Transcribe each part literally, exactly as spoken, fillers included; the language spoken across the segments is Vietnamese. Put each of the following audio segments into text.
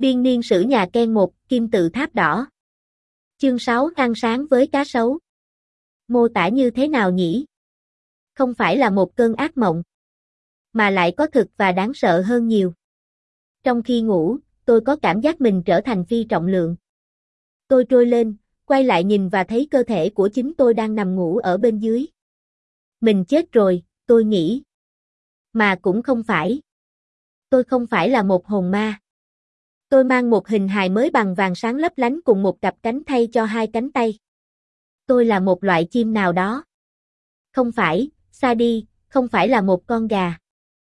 Biên niên sử nhà Ken một, kim tự tháp đỏ. Chương sáu ăn sáng với cá sấu. Mô tả như thế nào nhỉ? Không phải là một cơn ác mộng, mà lại có thực và đáng sợ hơn nhiều. Trong khi ngủ, tôi có cảm giác mình trở thành phi trọng lượng. Tôi trôi lên, quay lại nhìn và thấy cơ thể của chính tôi đang nằm ngủ ở bên dưới. Mình chết rồi, tôi nghĩ. Mà cũng không phải. Tôi không phải là một hồn ma. Tôi mang một hình hài mới bằng vàng sáng lấp lánh cùng một cặp cánh thay cho hai cánh tay. Tôi là một loại chim nào đó. Không phải, xa đi, không phải là một con gà.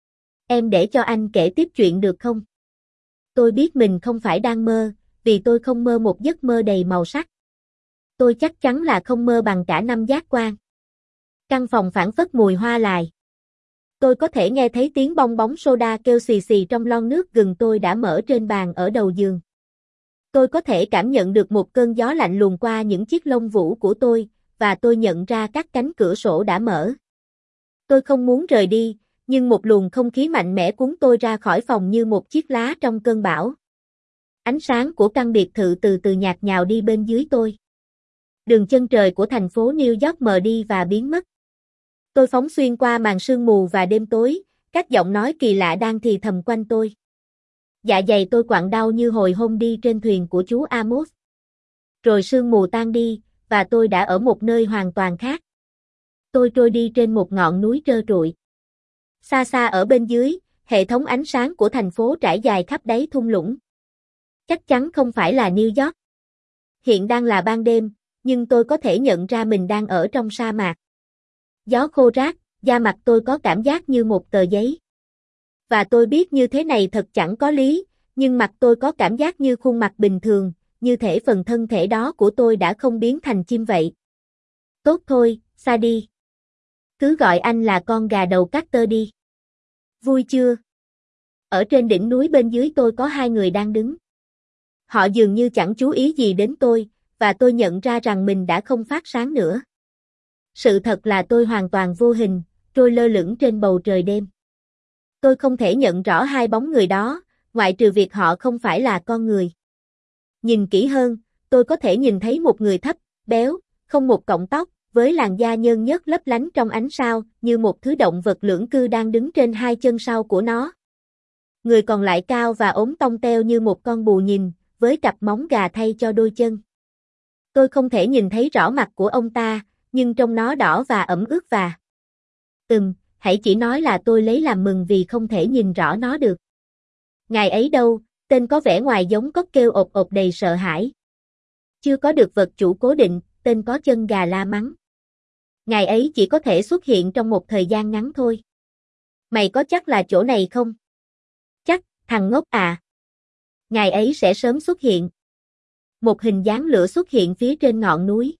Em để cho anh kể tiếp chuyện được không? Tôi biết mình không phải đang mơ, vì tôi không mơ một giấc mơ đầy màu sắc. Tôi chắc chắn là không mơ bằng cả năm giác quan. Căn phòng phảng phất mùi hoa lài. Tôi có thể nghe thấy tiếng bong bóng soda kêu xì xì trong lon nước gừng tôi đã mở trên bàn ở đầu giường. Tôi có thể cảm nhận được một cơn gió lạnh luồn qua những chiếc lông vũ của tôi, và tôi nhận ra các cánh cửa sổ đã mở. Tôi không muốn rời đi, nhưng một luồng không khí mạnh mẽ cuốn tôi ra khỏi phòng như một chiếc lá trong cơn bão. Ánh sáng của căn biệt thự từ từ nhạt nhào đi bên dưới tôi. Đường chân trời của thành phố New York mờ đi và biến mất. Tôi phóng xuyên qua màn sương mù và đêm tối, các giọng nói kỳ lạ đang thì thầm quanh tôi. Dạ dày tôi quặn đau như hồi hôm đi trên thuyền của chú Amos. Rồi sương mù tan đi, và tôi đã ở một nơi hoàn toàn khác. Tôi trôi đi trên một ngọn núi trơ trụi. Xa xa ở bên dưới, hệ thống ánh sáng của thành phố trải dài khắp đáy thung lũng. Chắc chắn không phải là New York. Hiện đang là ban đêm, nhưng tôi có thể nhận ra mình đang ở trong sa mạc. Gió khô rát, da mặt tôi có cảm giác như một tờ giấy. Và tôi biết như thế này thật chẳng có lý, nhưng mặt tôi có cảm giác như khuôn mặt bình thường, như thể phần thân thể đó của tôi đã không biến thành chim vậy. Tốt thôi, Sadie. Cứ gọi anh là con gà đầu Carter đi. Vui chưa? Ở trên đỉnh núi bên dưới tôi có hai người đang đứng. Họ dường như chẳng chú ý gì đến tôi, và tôi nhận ra rằng mình đã không phát sáng nữa. Sự thật là tôi hoàn toàn vô hình, trôi lơ lửng trên bầu trời đêm. Tôi không thể nhận rõ hai bóng người đó, ngoại trừ việc họ không phải là con người. Nhìn kỹ hơn, tôi có thể nhìn thấy một người thấp, béo, không một cọng tóc, với làn da nhơn nhớt lấp lánh trong ánh sao, như một thứ động vật lưỡng cư đang đứng trên hai chân sau của nó. Người còn lại cao và ốm tông teo như một con bù nhìn, với cặp móng gà thay cho đôi chân. Tôi không thể nhìn thấy rõ mặt của ông ta, nhưng trông nó đỏ và ẩm ướt và... Ừm, hãy chỉ nói là tôi lấy làm mừng vì không thể nhìn rõ nó được. Ngài ấy đâu, tên có vẻ ngoài giống cóc kêu ộp ộp đầy sợ hãi. Chưa có được vật chủ cố định, tên có chân gà la mắng. Ngài ấy chỉ có thể xuất hiện trong một thời gian ngắn thôi. Mày có chắc là chỗ này không? Chắc, thằng ngốc à. Ngài ấy sẽ sớm xuất hiện. Một hình dáng lửa xuất hiện phía trên ngọn núi.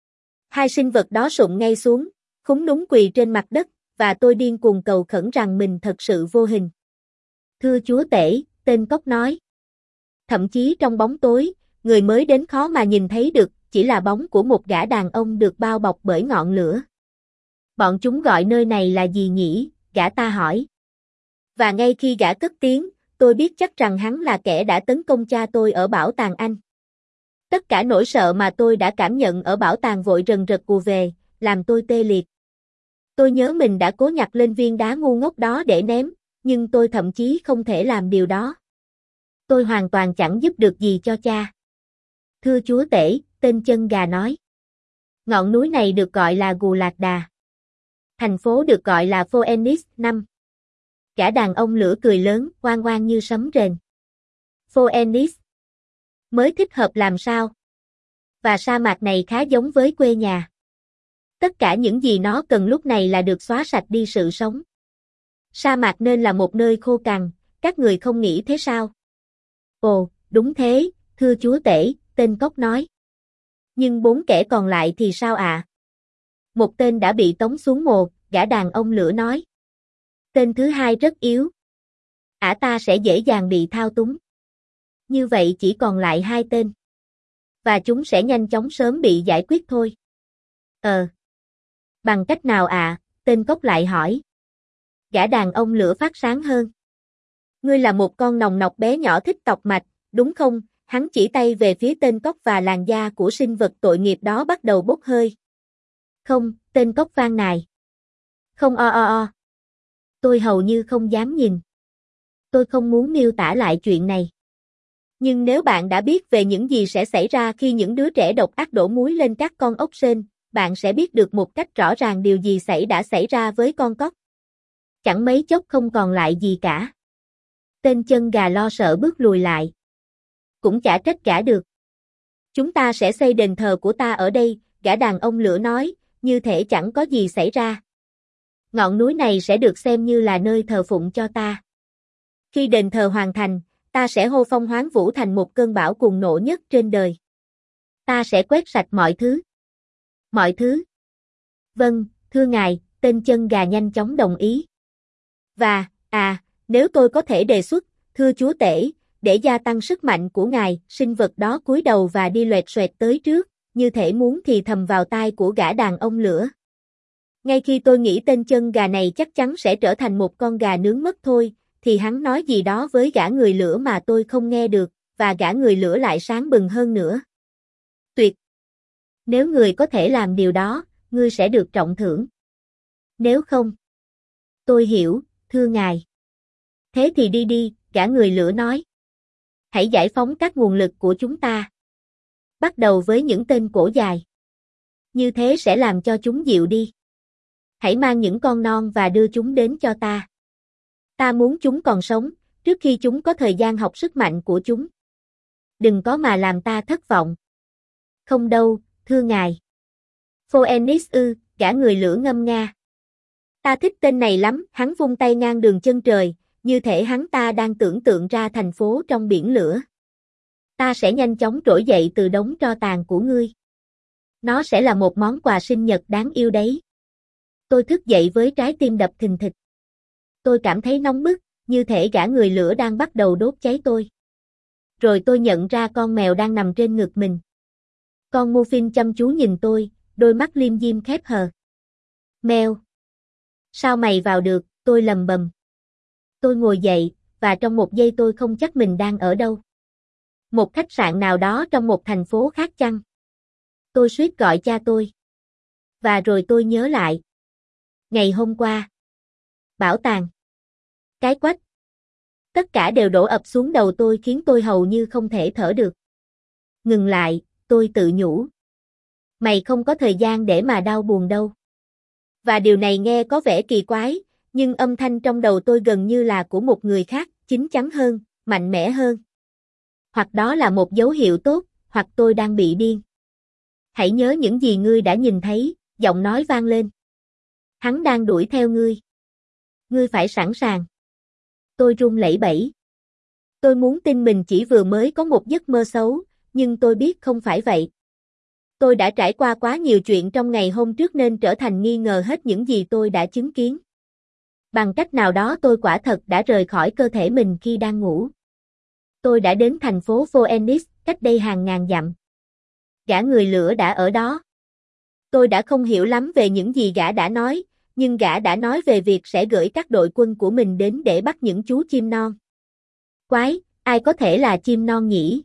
Hai sinh vật đó sụm ngay xuống, khúm núm quỳ trên mặt đất, và tôi điên cuồng cầu khẩn rằng mình thật sự vô hình. Thưa chúa tể, tên cóc nói. Thậm chí trong bóng tối, người mới đến khó mà nhìn thấy được, chỉ là bóng của một gã đàn ông được bao bọc bởi ngọn lửa. Bọn chúng gọi nơi này là gì nhỉ? Gã ta hỏi. Và ngay khi gã cất tiếng, tôi biết chắc rằng hắn là kẻ đã tấn công cha tôi ở bảo tàng Anh. Tất cả nỗi sợ mà tôi đã cảm nhận ở bảo tàng vội rần rật ùa về, làm tôi tê liệt. Tôi nhớ mình đã cố nhặt lên viên đá ngu ngốc đó để ném, nhưng tôi thậm chí không thể làm điều đó. Tôi hoàn toàn chẳng giúp được gì cho cha. Thưa chúa tể, tên chân gà nói. Ngọn núi này được gọi là Gù Lạc Đà. Thành phố được gọi là Phoenix năm. Gã đàn ông lửa cười lớn, oang oang như sấm rền. Phoenix. Mới thích hợp làm sao? Và sa mạc này khá giống với quê nhà. Tất cả những gì nó cần lúc này là được xóa sạch đi sự sống. Sa mạc nên là một nơi khô cằn, các người không nghĩ thế sao? Ồ, đúng thế, thưa chúa tể, tên cóc nói. Nhưng bốn kẻ còn lại thì sao ạ? À? Một tên đã bị tống xuống mồ, gã đàn ông lửa nói. Tên thứ hai rất yếu. Ả ta sẽ dễ dàng bị thao túng. Như vậy chỉ còn lại hai tên. Và chúng sẽ nhanh chóng sớm bị giải quyết thôi. Ờ. Bằng cách nào ạ? À? Tên cóc lại hỏi. Gã đàn ông lửa phát sáng hơn. Ngươi là một con nòng nọc bé nhỏ thích tọc mạch, đúng không? Hắn chỉ tay về phía tên cóc và làn da của sinh vật tội nghiệp đó bắt đầu bốc hơi. Không, tên cóc van nài. Không o o o. Tôi hầu như không dám nhìn. Tôi không muốn miêu tả lại chuyện này. Nhưng nếu bạn đã biết về những gì sẽ xảy ra khi những đứa trẻ độc ác đổ muối lên các con ốc sên, bạn sẽ biết được một cách rõ ràng điều gì xảy đã xảy ra với con cóc. Chẳng mấy chốc không còn lại gì cả. Tên chân gà lo sợ bước lùi lại. Cũng chả trách gã được. Chúng ta sẽ xây đền thờ của ta ở đây, gã đàn ông lửa nói, như thể chẳng có gì xảy ra. Ngọn núi này sẽ được xem như là nơi thờ phụng cho ta. Khi đền thờ hoàn thành, ta sẽ hô phong hoán vũ thành một cơn bão cuồng nộ nhất trên đời. Ta sẽ quét sạch mọi thứ. Mọi thứ. Vâng, thưa ngài, tên chân gà nhanh chóng đồng ý. Và, à, nếu tôi có thể đề xuất, thưa chúa tể, để gia tăng sức mạnh của ngài, sinh vật đó cúi đầu và đi loẹt xoẹt tới trước, như thể muốn thì thầm vào tai của gã đàn ông lửa. Ngay khi tôi nghĩ tên chân gà này chắc chắn sẽ trở thành một con gà nướng mất thôi, thì hắn nói gì đó với gã người lửa mà tôi không nghe được, và gã người lửa lại sáng bừng hơn nữa. Tuyệt! Nếu người có thể làm điều đó, ngươi sẽ được trọng thưởng. Nếu không, tôi hiểu, thưa ngài. Thế thì đi đi, gã người lửa nói. Hãy giải phóng các nguồn lực của chúng ta. Bắt đầu với những tên cổ dài. Như thế sẽ làm cho chúng dịu đi. Hãy mang những con non và đưa chúng đến cho ta. Ta muốn chúng còn sống, trước khi chúng có thời gian học sức mạnh của chúng. Đừng có mà làm ta thất vọng. Không đâu, thưa ngài. Phoenix ư, gã người lửa ngâm nga. Ta thích tên này lắm, hắn vung tay ngang đường chân trời, như thể hắn ta đang tưởng tượng ra thành phố trong biển lửa. Ta sẽ nhanh chóng trỗi dậy từ đống tro tàn của ngươi. Nó sẽ là một món quà sinh nhật đáng yêu đấy. Tôi thức dậy với trái tim đập thình thịch. Tôi cảm thấy nóng bức, như thể gã người lửa đang bắt đầu đốt cháy tôi. Rồi tôi nhận ra con mèo đang nằm trên ngực mình. Con Muffin chăm chú nhìn tôi, đôi mắt liêm diêm khép hờ. Mèo. Sao mày vào được, tôi lầm bầm. Tôi ngồi dậy, và trong một giây tôi không chắc mình đang ở đâu. Một khách sạn nào đó trong một thành phố khác chăng? Tôi suýt gọi cha tôi. Và rồi tôi nhớ lại. Ngày hôm qua. Bảo tàng. Cái quách. Tất cả đều đổ ập xuống đầu tôi khiến tôi hầu như không thể thở được. Ngừng lại, tôi tự nhủ. Mày không có thời gian để mà đau buồn đâu. Và điều này nghe có vẻ kỳ quái, nhưng âm thanh trong đầu tôi gần như là của một người khác, chín chắn hơn, mạnh mẽ hơn. Hoặc đó là một dấu hiệu tốt, hoặc tôi đang bị điên. Hãy nhớ những gì ngươi đã nhìn thấy, giọng nói vang lên. Hắn đang đuổi theo ngươi. Ngươi phải sẵn sàng. Tôi run lẩy bẩy. Tôi muốn tin mình chỉ vừa mới có một giấc mơ xấu, nhưng tôi biết không phải vậy. Tôi đã trải qua quá nhiều chuyện trong ngày hôm trước nên trở thành nghi ngờ hết những gì tôi đã chứng kiến. Bằng cách nào đó tôi quả thật đã rời khỏi cơ thể mình khi đang ngủ. Tôi đã đến thành phố Phoenix, cách đây hàng ngàn dặm. Gã người lửa đã ở đó. Tôi đã không hiểu lắm về những gì gã đã nói, nhưng gã đã nói về việc sẽ gửi các đội quân của mình đến để bắt những chú chim non. Quái, ai có thể là chim non nhỉ?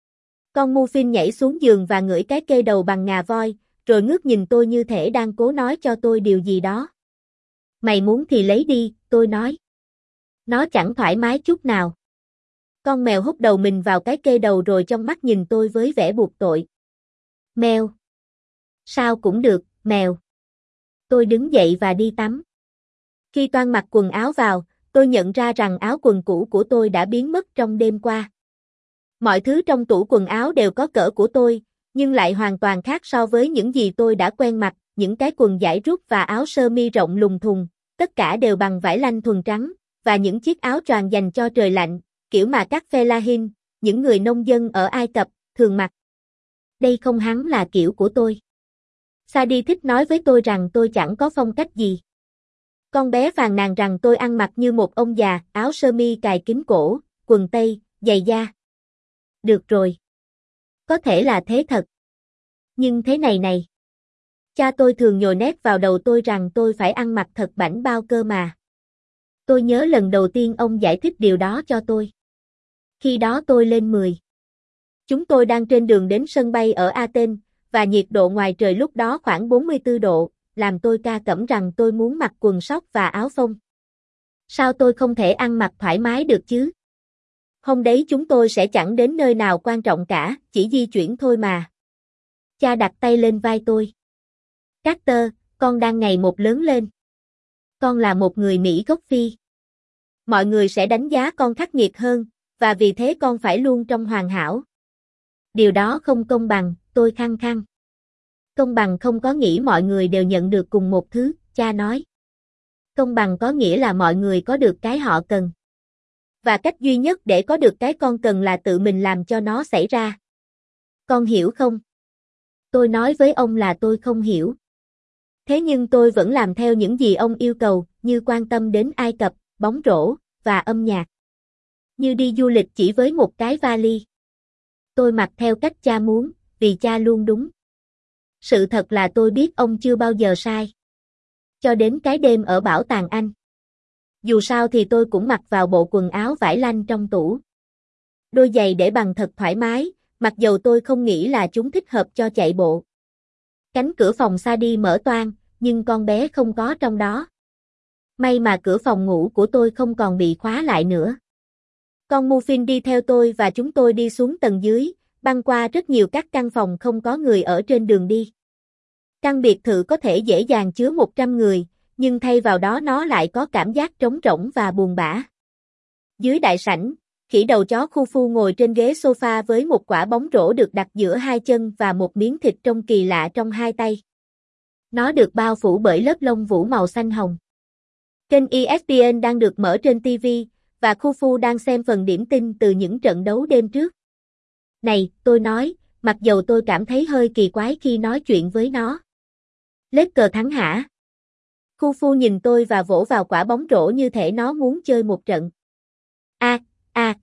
Con Muffin nhảy xuống giường và ngửi cái kê đầu bằng ngà voi, rồi ngước nhìn tôi như thể đang cố nói cho tôi điều gì đó. Mày muốn thì lấy đi, tôi nói. Nó chẳng thoải mái chút nào. Con mèo húc đầu mình vào cái kê đầu rồi trong mắt nhìn tôi với vẻ buộc tội. Mèo. Sao cũng được, mèo. Tôi đứng dậy và đi tắm. Khi toan mặc quần áo vào, tôi nhận ra rằng áo quần cũ của tôi đã biến mất trong đêm qua. Mọi thứ trong tủ quần áo đều có cỡ của tôi, nhưng lại hoàn toàn khác so với những gì tôi đã quen mặc, những cái quần dải rút và áo sơ mi rộng lùng thùng, tất cả đều bằng vải lanh thuần trắng, và những chiếc áo choàng dành cho trời lạnh, kiểu mà các fellahin, những người nông dân ở Ai Cập, thường mặc. Đây không hẳn là kiểu của tôi. Sadie thích nói với tôi rằng tôi chẳng có phong cách gì. Con bé phàn nàn rằng tôi ăn mặc như một ông già, áo sơ mi cài kín cổ, quần tây, giày da. Được rồi. Có thể là thế thật. Nhưng thế này này. Cha tôi thường nhồi nét vào đầu tôi rằng tôi phải ăn mặc thật bảnh bao cơ mà. Tôi nhớ lần đầu tiên ông giải thích điều đó cho tôi. Khi đó tôi lên mười. Chúng tôi đang trên đường đến sân bay ở Athens, và nhiệt độ ngoài trời lúc đó khoảng bốn mươi tư độ, làm tôi ca cẩm rằng tôi muốn mặc quần sóc và áo phông. Sao tôi không thể ăn mặc thoải mái được chứ? Hôm đấy chúng tôi sẽ chẳng đến nơi nào quan trọng cả, chỉ di chuyển thôi mà. Cha đặt tay lên vai tôi. Carter, con đang ngày một lớn lên. Con là một người Mỹ gốc Phi. Mọi người sẽ đánh giá con khắc nghiệt hơn, và vì thế con phải luôn trong hoàn hảo. Điều đó không công bằng, tôi khăng khăng. Công bằng không có nghĩa mọi người đều nhận được cùng một thứ, cha nói. Công bằng có nghĩa là mọi người có được cái họ cần. Và cách duy nhất để có được cái con cần là tự mình làm cho nó xảy ra. Con hiểu không? Tôi nói với ông là tôi không hiểu. Thế nhưng tôi vẫn làm theo những gì ông yêu cầu, như quan tâm đến Ai Cập, bóng rổ, và âm nhạc. Như đi du lịch chỉ với một cái vali. Tôi mặc theo cách cha muốn, vì cha luôn đúng. Sự thật là tôi biết ông chưa bao giờ sai. Cho đến cái đêm ở bảo tàng Anh. Dù sao thì tôi cũng mặc vào bộ quần áo vải lanh trong tủ. Đôi giày để bằng thật thoải mái, mặc dầu tôi không nghĩ là chúng thích hợp cho chạy bộ. Cánh cửa phòng Sadie mở toang, nhưng con bé không có trong đó. May mà cửa phòng ngủ của tôi không còn bị khóa lại nữa. Con Muffin đi theo tôi và chúng tôi đi xuống tầng dưới, băng qua rất nhiều các căn phòng không có người ở trên đường đi. Căn biệt thự có thể dễ dàng chứa một trăm người, nhưng thay vào đó nó lại có cảm giác trống rỗng và buồn bã. Dưới đại sảnh, khỉ đầu chó Khufu ngồi trên ghế sofa với một quả bóng rổ được đặt giữa hai chân và một miếng thịt trông kỳ lạ trong hai tay. Nó được bao phủ bởi lớp lông vũ màu xanh hồng. Kênh E S P N đang được mở trên ti vi, và Khufu đang xem phần điểm tin từ những trận đấu đêm trước. Này, tôi nói, mặc dầu tôi cảm thấy hơi kỳ quái khi nói chuyện với nó. Lakers thắng hả? Khufu nhìn tôi và vỗ vào quả bóng rổ như thể nó muốn chơi một trận. A, a.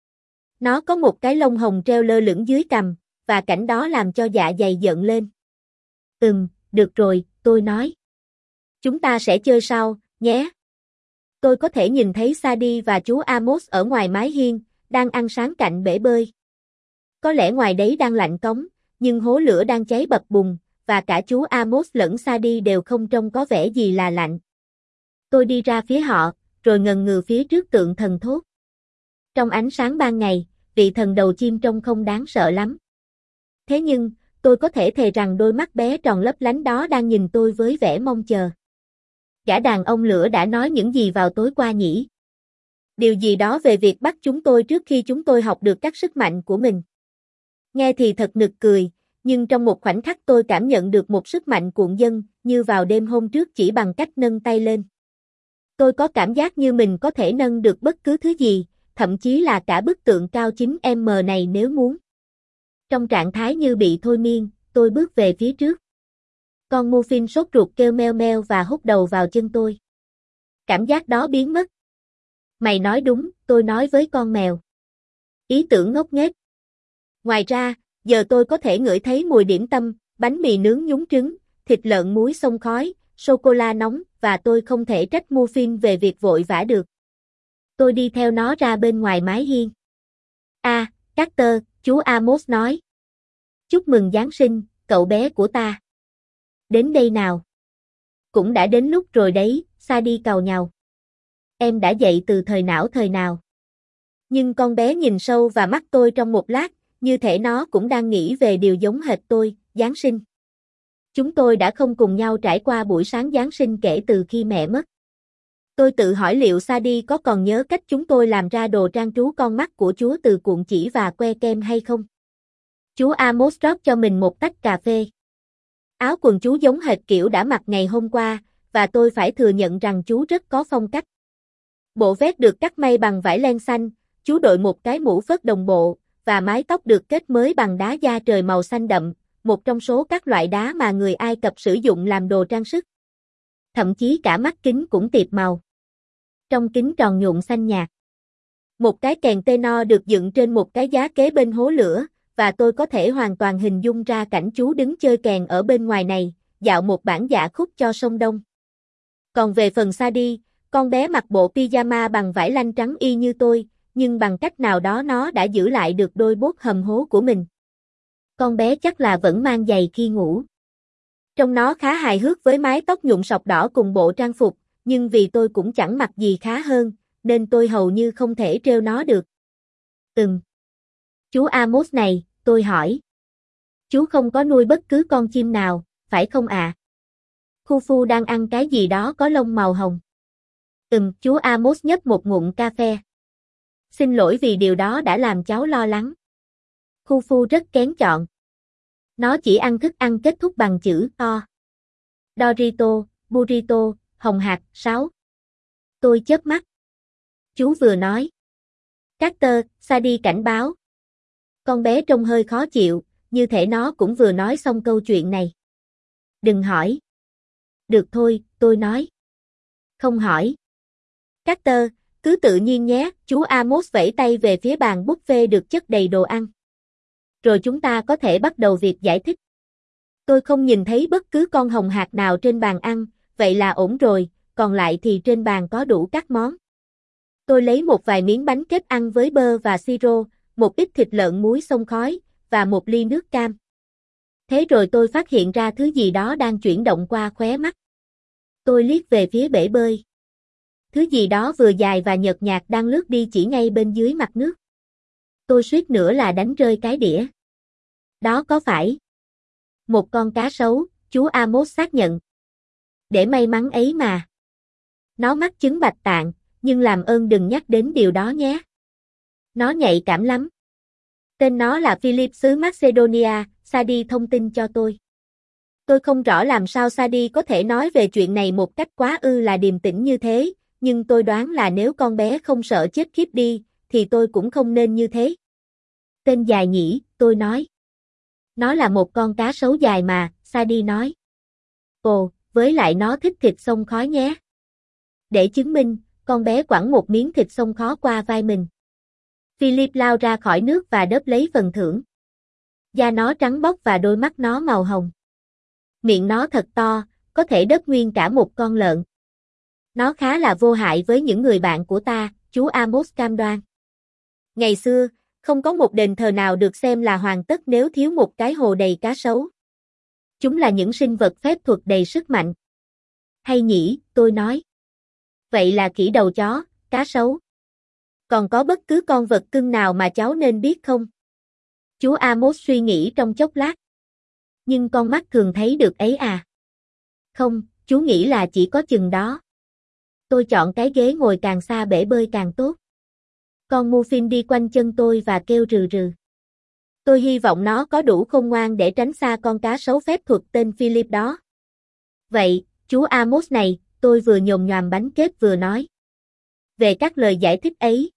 Nó có một cái lông hồng treo lơ lửng dưới cằm, và cảnh đó làm cho dạ dày giận lên. Ừm, được rồi, tôi nói. Chúng ta sẽ chơi sau, nhé. Tôi có thể nhìn thấy Sadie và chú Amos ở ngoài mái hiên, đang ăn sáng cạnh bể bơi. Có lẽ ngoài đấy đang lạnh cống, nhưng hố lửa đang cháy bập bùng, và cả chú Amos lẫn Sadie đều không trông có vẻ gì là lạnh. Tôi đi ra phía họ, rồi ngần ngừ phía trước tượng thần thốt. Trong ánh sáng ban ngày, vị thần đầu chim trông không đáng sợ lắm. Thế nhưng, tôi có thể thề rằng đôi mắt bé tròn lấp lánh đó đang nhìn tôi với vẻ mong chờ. Gã đàn ông lửa đã nói những gì vào tối qua nhỉ? Điều gì đó về việc bắt chúng tôi trước khi chúng tôi học được các sức mạnh của mình. Nghe thì thật nực cười, nhưng trong một khoảnh khắc tôi cảm nhận được một sức mạnh cuộn dâng, như vào đêm hôm trước chỉ bằng cách nâng tay lên. Tôi có cảm giác như mình có thể nâng được bất cứ thứ gì, thậm chí là cả bức tượng cao chín mét này nếu muốn. Trong trạng thái như bị thôi miên, tôi bước về phía trước. Con Muffin sốt ruột kêu meo meo và hút đầu vào chân tôi. Cảm giác đó biến mất. Mày nói đúng, tôi nói với con mèo. Ý tưởng ngốc nghếch. Ngoài ra, giờ tôi có thể ngửi thấy mùi điểm tâm, bánh mì nướng nhúng trứng, thịt lợn muối xông khói, sô-cô-la nóng, và tôi không thể trách Muffin về việc vội vã được. Tôi đi theo nó ra bên ngoài mái hiên. À, Carter, chú Amos nói. Chúc mừng Giáng sinh, cậu bé của ta. Đến đây nào. Cũng đã đến lúc rồi đấy, Sadie càu nhàu. Em đã dậy từ thời nào thời nào. Nhưng con bé nhìn sâu vào mắt tôi trong một lát, như thể nó cũng đang nghĩ về điều giống hệt tôi, Giáng sinh. Chúng tôi đã không cùng nhau trải qua buổi sáng Giáng sinh kể từ khi mẹ mất. Tôi tự hỏi liệu Sadie có còn nhớ cách chúng tôi làm ra đồ trang trú con mắt của Chúa từ cuộn chỉ và que kem hay không? Chú Amos rót cho mình một tách cà phê. Áo quần chú giống hệt kiểu đã mặc ngày hôm qua, và tôi phải thừa nhận rằng chú rất có phong cách. Bộ vest được cắt may bằng vải len xanh, chú đội một cái mũ phớt đồng bộ, và mái tóc được kết mới bằng đá da trời màu xanh đậm, một trong số các loại đá mà người Ai Cập sử dụng làm đồ trang sức. Thậm chí cả mắt kính cũng tiệp màu. Trong kính tròn nhuộm xanh nhạt. Một cái kèn tenor được dựng trên một cái giá kế bên hố lửa, và tôi có thể hoàn toàn hình dung ra cảnh chú đứng chơi kèn ở bên ngoài này, dạo một bản dạ khúc cho sông Đông. Còn về phần Sadie, con bé mặc bộ pyjama bằng vải lanh trắng y như tôi, nhưng bằng cách nào đó nó đã giữ lại được đôi bốt hầm hố của mình. Con bé chắc là vẫn mang giày khi ngủ. Trông nó khá hài hước với mái tóc nhuộm sọc đỏ cùng bộ trang phục, nhưng vì tôi cũng chẳng mặc gì khá hơn, nên tôi hầu như không thể trêu nó được. Ừm. Chú Amos này, tôi hỏi. Chú không có nuôi bất cứ con chim nào, phải không ạ? À? Khufu đang ăn cái gì đó có lông màu hồng. Ừm, chú Amos nhấp một ngụm cà phê. Xin lỗi vì điều đó đã làm cháu lo lắng. Khufu rất kén chọn. Nó chỉ ăn thức ăn kết thúc bằng chữ O. Dorito, burrito, hồng hạc, sáo. Tôi chớp mắt. Chú vừa nói. Carter, Sadie cảnh báo. Con bé trông hơi khó chịu, như thể nó cũng vừa nói xong câu chuyện này. Đừng hỏi. Được thôi, tôi nói. Không hỏi. Carter, cứ tự nhiên nhé, chú Amos vẫy tay về phía bàn buffet được chất đầy đồ ăn. Rồi chúng ta có thể bắt đầu việc giải thích. Tôi không nhìn thấy bất cứ con hồng hạc nào trên bàn ăn, vậy là ổn rồi, còn lại thì trên bàn có đủ các món. Tôi lấy một vài miếng bánh kết ăn với bơ và siro, một ít thịt lợn muối xông khói, và một ly nước cam. Thế rồi tôi phát hiện ra thứ gì đó đang chuyển động qua khóe mắt. Tôi liếc về phía bể bơi. Thứ gì đó vừa dài và nhợt nhạt đang lướt đi chỉ ngay bên dưới mặt nước. Tôi suýt nữa là đánh rơi cái đĩa. Đó có phải một con cá sấu, chú Amos xác nhận. Để may mắn ấy mà. Nó mắc chứng bạch tạng, nhưng làm ơn đừng nhắc đến điều đó nhé. Nó nhạy cảm lắm. Tên nó là Philip xứ Macedonia, Sadie thông tin cho tôi. Tôi không rõ làm sao Sadie có thể nói về chuyện này một cách quá ư là điềm tĩnh như thế, nhưng tôi đoán là nếu con bé không sợ chết khiếp đi, thì tôi cũng không nên như thế. Tên dài nhỉ, tôi nói. Nó là một con cá sấu dài mà, Sadie nói. Ồ, với lại nó thích thịt xông khói nhé. Để chứng minh, con bé quẳng một miếng thịt xông khói qua vai mình. Philip lao ra khỏi nước và đớp lấy phần thưởng. Da nó trắng bóc và đôi mắt nó màu hồng. Miệng nó thật to, có thể đớp nguyên cả một con lợn. Nó khá là vô hại với những người bạn của ta, chú Amos cam đoan. Ngày xưa, không có một đền thờ nào được xem là hoàn tất nếu thiếu một cái hồ đầy cá sấu. Chúng là những sinh vật phép thuật đầy sức mạnh. Hay nhỉ, tôi nói. Vậy là khỉ đầu chó, cá sấu. Còn có bất cứ con vật cưng nào mà cháu nên biết không? Chú Amos suy nghĩ trong chốc lát. Nhưng con mắt thường thấy được ấy à? Không, chú nghĩ là chỉ có chừng đó. Tôi chọn cái ghế ngồi càng xa bể bơi càng tốt. Con Muffin đi quanh chân tôi và kêu rừ rừ. Tôi hy vọng nó có đủ khôn ngoan để tránh xa con cá sấu phép thuật tên Philip đó. Vậy, chú Amos này, tôi vừa nhồm nhoàm bánh kết vừa nói. Về các lời giải thích ấy.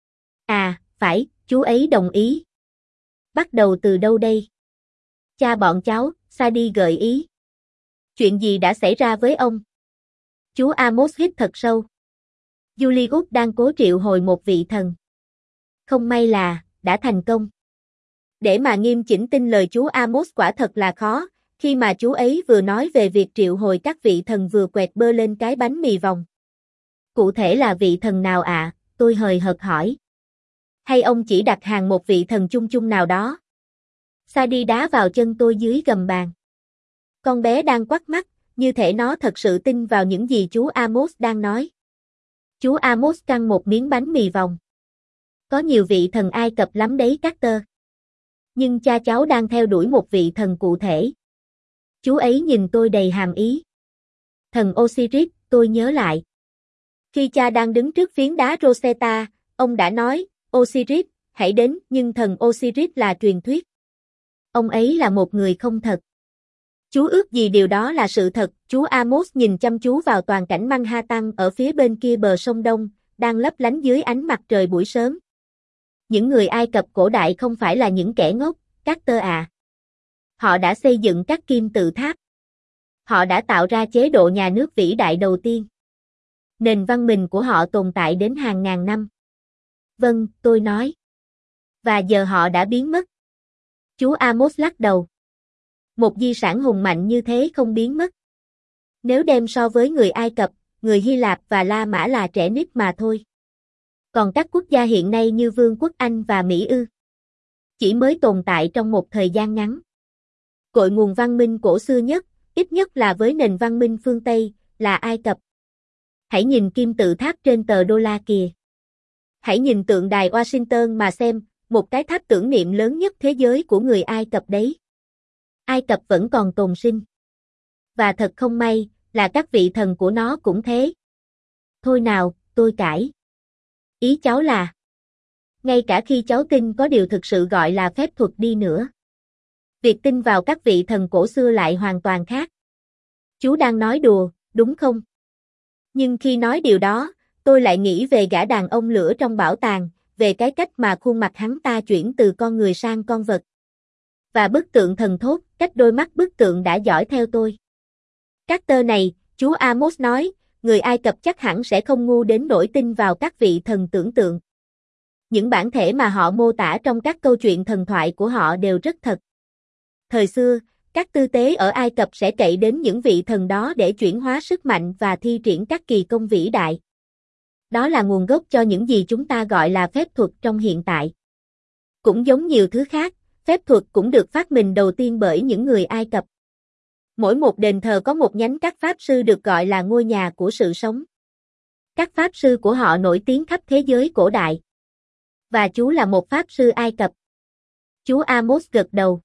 À, phải, chú ấy đồng ý. Bắt đầu từ đâu đây? Cha bọn cháu, Sadie gợi ý. Chuyện gì đã xảy ra với ông? Chú Amos hít thật sâu. Julius đang cố triệu hồi một vị thần. Không may là, đã thành công. Để mà nghiêm chỉnh tin lời chú Amos quả thật là khó, khi mà chú ấy vừa nói về việc triệu hồi các vị thần vừa quẹt bơ lên cái bánh mì vòng. Cụ thể là vị thần nào ạ? À? Tôi hời hợt hỏi. Hay ông chỉ đặt hàng một vị thần chung chung nào đó? Sadie đá vào chân tôi dưới gầm bàn. Con bé đang quắt mắt, như thể nó thật sự tin vào những gì chú Amos đang nói. Chú Amos căng một miếng bánh mì vòng. Có nhiều vị thần Ai Cập lắm đấy Carter. Nhưng cha cháu đang theo đuổi một vị thần cụ thể. Chú ấy nhìn tôi đầy hàm ý. Thần Osiris, tôi nhớ lại. Khi cha đang đứng trước phiến đá Rosetta, ông đã nói, Osiris, hãy đến, nhưng thần Osiris là truyền thuyết. Ông ấy là một người không thật. Chú ước gì điều đó là sự thật, chú Amos nhìn chăm chú vào toàn cảnh Manhattan ở phía bên kia bờ sông Đông, đang lấp lánh dưới ánh mặt trời buổi sớm. Những người Ai Cập cổ đại không phải là những kẻ ngốc, Carter à. Họ đã xây dựng các kim tự tháp. Họ đã tạo ra chế độ nhà nước vĩ đại đầu tiên. Nền văn minh của họ tồn tại đến hàng ngàn năm. Vâng, tôi nói. Và giờ họ đã biến mất. Chú Amos lắc đầu. Một di sản hùng mạnh như thế không biến mất. Nếu đem so với người Ai Cập, người Hy Lạp và La Mã là trẻ nít mà thôi. Còn các quốc gia hiện nay như Vương quốc Anh và Mỹ ư? Chỉ mới tồn tại trong một thời gian ngắn. Cội nguồn văn minh cổ xưa nhất, ít nhất là với nền văn minh phương Tây, là Ai Cập. Hãy nhìn kim tự tháp trên tờ đô la kìa. Hãy nhìn tượng đài Washington mà xem, một cái tháp tưởng niệm lớn nhất thế giới của người Ai Cập đấy. Ai Cập vẫn còn tồn sinh. Và thật không may, là các vị thần của nó cũng thế. Thôi nào, tôi cãi. Ý cháu là, ngay cả khi cháu tin có điều thực sự gọi là phép thuật đi nữa, việc tin vào các vị thần cổ xưa lại hoàn toàn khác. Chú đang nói đùa, đúng không? Nhưng khi nói điều đó, tôi lại nghĩ về gã đàn ông lửa trong bảo tàng, về cái cách mà khuôn mặt hắn ta chuyển từ con người sang con vật. Và bức tượng thần thốt, cách đôi mắt bức tượng đã dõi theo tôi. Các tơ này, chú Amos nói, người Ai Cập chắc hẳn sẽ không ngu đến nỗi tin vào các vị thần tưởng tượng. Những bản thể mà họ mô tả trong các câu chuyện thần thoại của họ đều rất thật. Thời xưa, các tư tế ở Ai Cập sẽ cậy đến những vị thần đó để chuyển hóa sức mạnh và thi triển các kỳ công vĩ đại. Đó là nguồn gốc cho những gì chúng ta gọi là phép thuật trong hiện tại. Cũng giống nhiều thứ khác, phép thuật cũng được phát minh đầu tiên bởi những người Ai Cập. Mỗi một đền thờ có một nhánh các pháp sư được gọi là ngôi nhà của sự sống. Các pháp sư của họ nổi tiếng khắp thế giới cổ đại. Và chú là một pháp sư Ai Cập. Chú Amos gật đầu.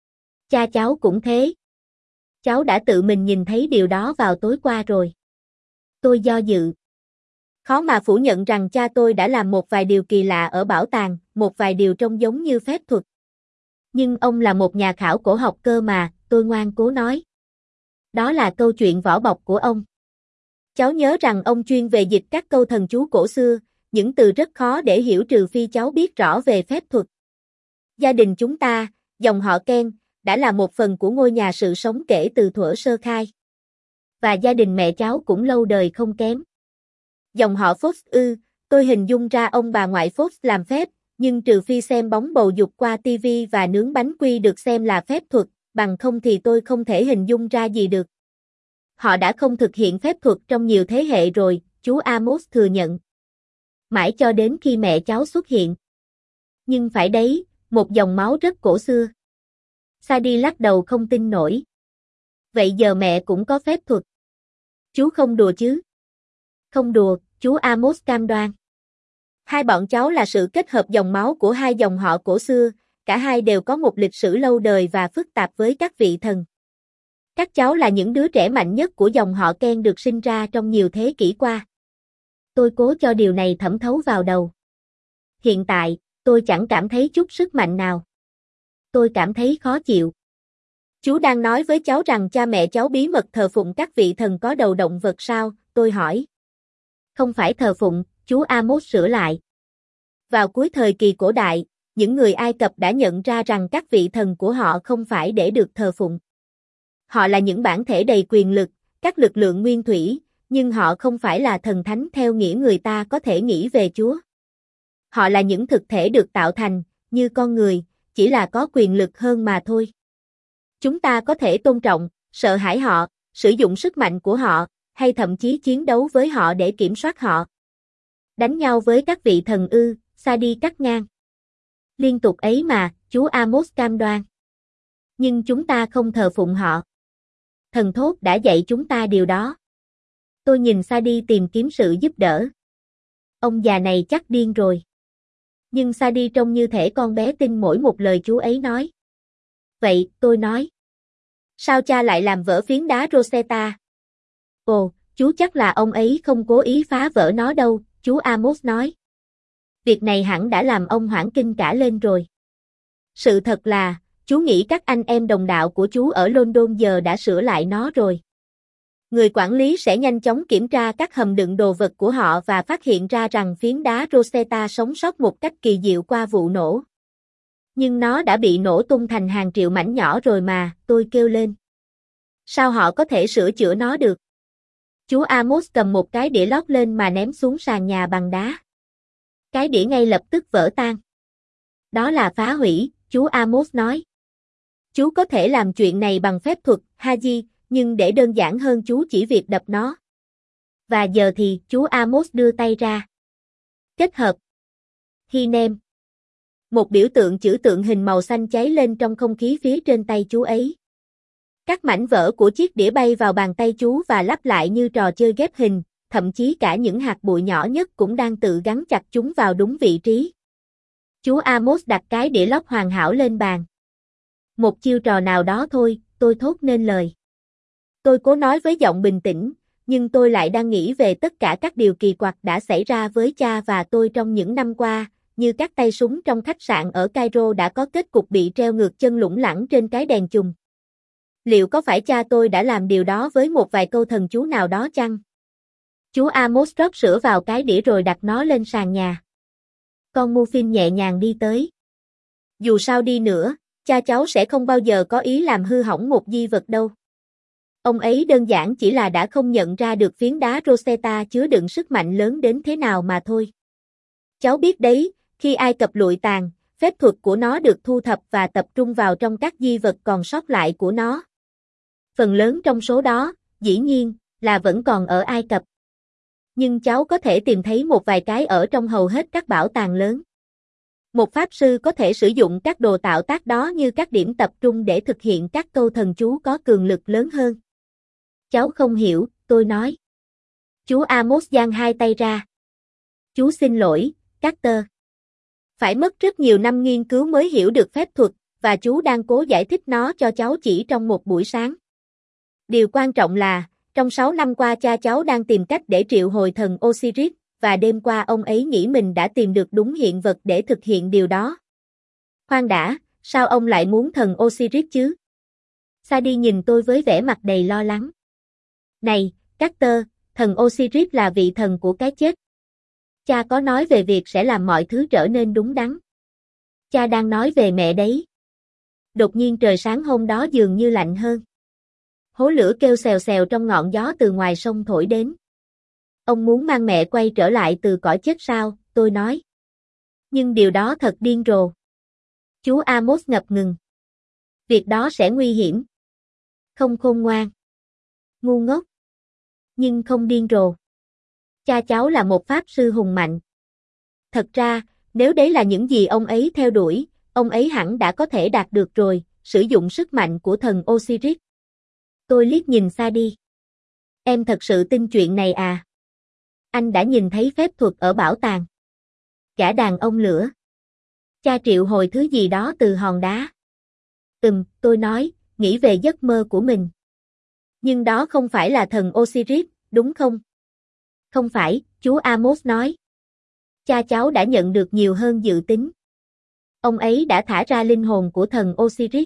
Cha cháu cũng thế. Cháu đã tự mình nhìn thấy điều đó vào tối qua rồi. Tôi do dự. Khó mà phủ nhận rằng cha tôi đã làm một vài điều kỳ lạ ở bảo tàng, một vài điều trông giống như phép thuật. Nhưng ông là một nhà khảo cổ học cơ mà, tôi ngoan cố nói. Đó là câu chuyện vỏ bọc của ông. Cháu nhớ rằng ông chuyên về dịch các câu thần chú cổ xưa, những từ rất khó để hiểu trừ phi cháu biết rõ về phép thuật. Gia đình chúng ta, dòng họ Ken, đã là một phần của ngôi nhà sự sống kể từ thuở sơ khai. Và gia đình mẹ cháu cũng lâu đời không kém. Dòng họ Fox ư, tôi hình dung ra ông bà ngoại Fox làm phép, nhưng trừ phi xem bóng bầu dục qua ti vi và nướng bánh quy được xem là phép thuật, bằng không thì tôi không thể hình dung ra gì được. Họ đã không thực hiện phép thuật trong nhiều thế hệ rồi, chú Amos thừa nhận. Mãi cho đến khi mẹ cháu xuất hiện. Nhưng phải đấy, một dòng máu rất cổ xưa. Sadie lắc đầu không tin nổi. Vậy giờ mẹ cũng có phép thuật. Chú không đùa chứ? Không đùa, chú Amos cam đoan. Hai bọn cháu là sự kết hợp dòng máu của hai dòng họ cổ xưa, cả hai đều có một lịch sử lâu đời và phức tạp với các vị thần. Các cháu là những đứa trẻ mạnh nhất của dòng họ Ken được sinh ra trong nhiều thế kỷ qua. Tôi cố cho điều này thẩm thấu vào đầu. Hiện tại, tôi chẳng cảm thấy chút sức mạnh nào. Tôi cảm thấy khó chịu. Chú đang nói với cháu rằng cha mẹ cháu bí mật thờ phụng các vị thần có đầu động vật sao, tôi hỏi. Không phải thờ phụng, chú Amos sửa lại. Vào cuối thời kỳ cổ đại, những người Ai Cập đã nhận ra rằng các vị thần của họ không phải để được thờ phụng. Họ là những bản thể đầy quyền lực, các lực lượng nguyên thủy, nhưng họ không phải là thần thánh theo nghĩa người ta có thể nghĩ về Chúa. Họ là những thực thể được tạo thành, như con người, chỉ là có quyền lực hơn mà thôi. Chúng ta có thể tôn trọng, sợ hãi họ, sử dụng sức mạnh của họ, hay thậm chí chiến đấu với họ để kiểm soát họ. Đánh nhau với các vị thần ư, Sadie cắt ngang. Liên tục ấy mà, chú Amos cam đoan. Nhưng chúng ta không thờ phụng họ. Thần thốt đã dạy chúng ta điều đó. Tôi nhìn Sadie tìm kiếm sự giúp đỡ. Ông già này chắc điên rồi. Nhưng Sadie trông như thể con bé tin mỗi một lời chú ấy nói. Vậy, tôi nói. Sao cha lại làm vỡ phiến đá Rosetta? Ồ, chú chắc là ông ấy không cố ý phá vỡ nó đâu, chú Amos nói. Việc này hẳn đã làm ông hoảng kinh cả lên rồi. Sự thật là, chú nghĩ các anh em đồng đạo của chú ở London giờ đã sửa lại nó rồi. Người quản lý sẽ nhanh chóng kiểm tra các hầm đựng đồ vật của họ và phát hiện ra rằng phiến đá Rosetta sống sót một cách kỳ diệu qua vụ nổ. Nhưng nó đã bị nổ tung thành hàng triệu mảnh nhỏ rồi mà, tôi kêu lên. Sao họ có thể sửa chữa nó được? Chú Amos cầm một cái đĩa lót lên mà ném xuống sàn nhà bằng đá. Cái đĩa ngay lập tức vỡ tan. Đó là phá hủy, chú Amos nói. Chú có thể làm chuyện này bằng phép thuật, Haji, nhưng để đơn giản hơn chú chỉ việc đập nó. Và giờ thì, chú Amos đưa tay ra. Kết hợp, Hinem. Một biểu tượng chữ tượng hình màu xanh cháy lên trong không khí phía trên tay chú ấy. Các mảnh vỡ của chiếc đĩa bay vào bàn tay chú và lắp lại như trò chơi ghép hình, thậm chí cả những hạt bụi nhỏ nhất cũng đang tự gắn chặt chúng vào đúng vị trí. Chú Amos đặt cái đĩa lót hoàn hảo lên bàn. Một chiêu trò nào đó thôi, tôi thốt nên lời. Tôi cố nói với giọng bình tĩnh, nhưng tôi lại đang nghĩ về tất cả các điều kỳ quặc đã xảy ra với cha và tôi trong những năm qua, như các tay súng trong khách sạn ở Cairo đã có kết cục bị treo ngược chân lủng lẳng trên cái đèn chùm. Liệu có phải cha tôi đã làm điều đó với một vài câu thần chú nào đó chăng? Chú Amos rót sữa vào cái đĩa rồi đặt nó lên sàn nhà. Con Muffin nhẹ nhàng đi tới. Dù sao đi nữa, cha cháu sẽ không bao giờ có ý làm hư hỏng một di vật đâu. Ông ấy đơn giản chỉ là đã không nhận ra được phiến đá Rosetta chứa đựng sức mạnh lớn đến thế nào mà thôi. Cháu biết đấy, khi Ai Cập lụi tàn, phép thuật của nó được thu thập và tập trung vào trong các di vật còn sót lại của nó. Phần lớn trong số đó, dĩ nhiên, là vẫn còn ở Ai Cập. Nhưng cháu có thể tìm thấy một vài cái ở trong hầu hết các bảo tàng lớn. Một pháp sư có thể sử dụng các đồ tạo tác đó như các điểm tập trung để thực hiện các câu thần chú có cường lực lớn hơn. Cháu không hiểu, tôi nói. Chú Amos giang hai tay ra. Chú xin lỗi, Carter. Phải mất rất nhiều năm nghiên cứu mới hiểu được phép thuật, và chú đang cố giải thích nó cho cháu chỉ trong một buổi sáng. Điều quan trọng là, trong sáu năm qua cha cháu đang tìm cách để triệu hồi thần Osiris, và đêm qua ông ấy nghĩ mình đã tìm được đúng hiện vật để thực hiện điều đó. Khoan đã, sao ông lại muốn thần Osiris chứ? Sadie nhìn tôi với vẻ mặt đầy lo lắng. Này, Carter, thần Osiris là vị thần của cái chết. Cha có nói về việc sẽ làm mọi thứ trở nên đúng đắn. Cha đang nói về mẹ đấy. Đột nhiên trời sáng hôm đó dường như lạnh hơn. Hố lửa kêu xèo xèo trong ngọn gió từ ngoài sông thổi đến. Ông muốn mang mẹ quay trở lại từ cõi chết sao, tôi nói. Nhưng điều đó thật điên rồ. Chú Amos ngập ngừng. Việc đó sẽ nguy hiểm. Không khôn ngoan. Ngu ngốc. Nhưng không điên rồ. Cha cháu là một pháp sư hùng mạnh. Thật ra, nếu đấy là những gì ông ấy theo đuổi, ông ấy hẳn đã có thể đạt được rồi, sử dụng sức mạnh của thần Osiris. Tôi liếc nhìn Sadie. Em thật sự tin chuyện này à? Anh đã nhìn thấy phép thuật ở bảo tàng. Gã đàn ông lửa. Cha triệu hồi thứ gì đó từ hòn đá. Ừm, tôi nói, nghĩ về giấc mơ của mình. Nhưng đó không phải là thần Osiris, đúng không? Không phải, chú Amos nói. Cha cháu đã nhận được nhiều hơn dự tính. Ông ấy đã thả ra linh hồn của thần Osiris.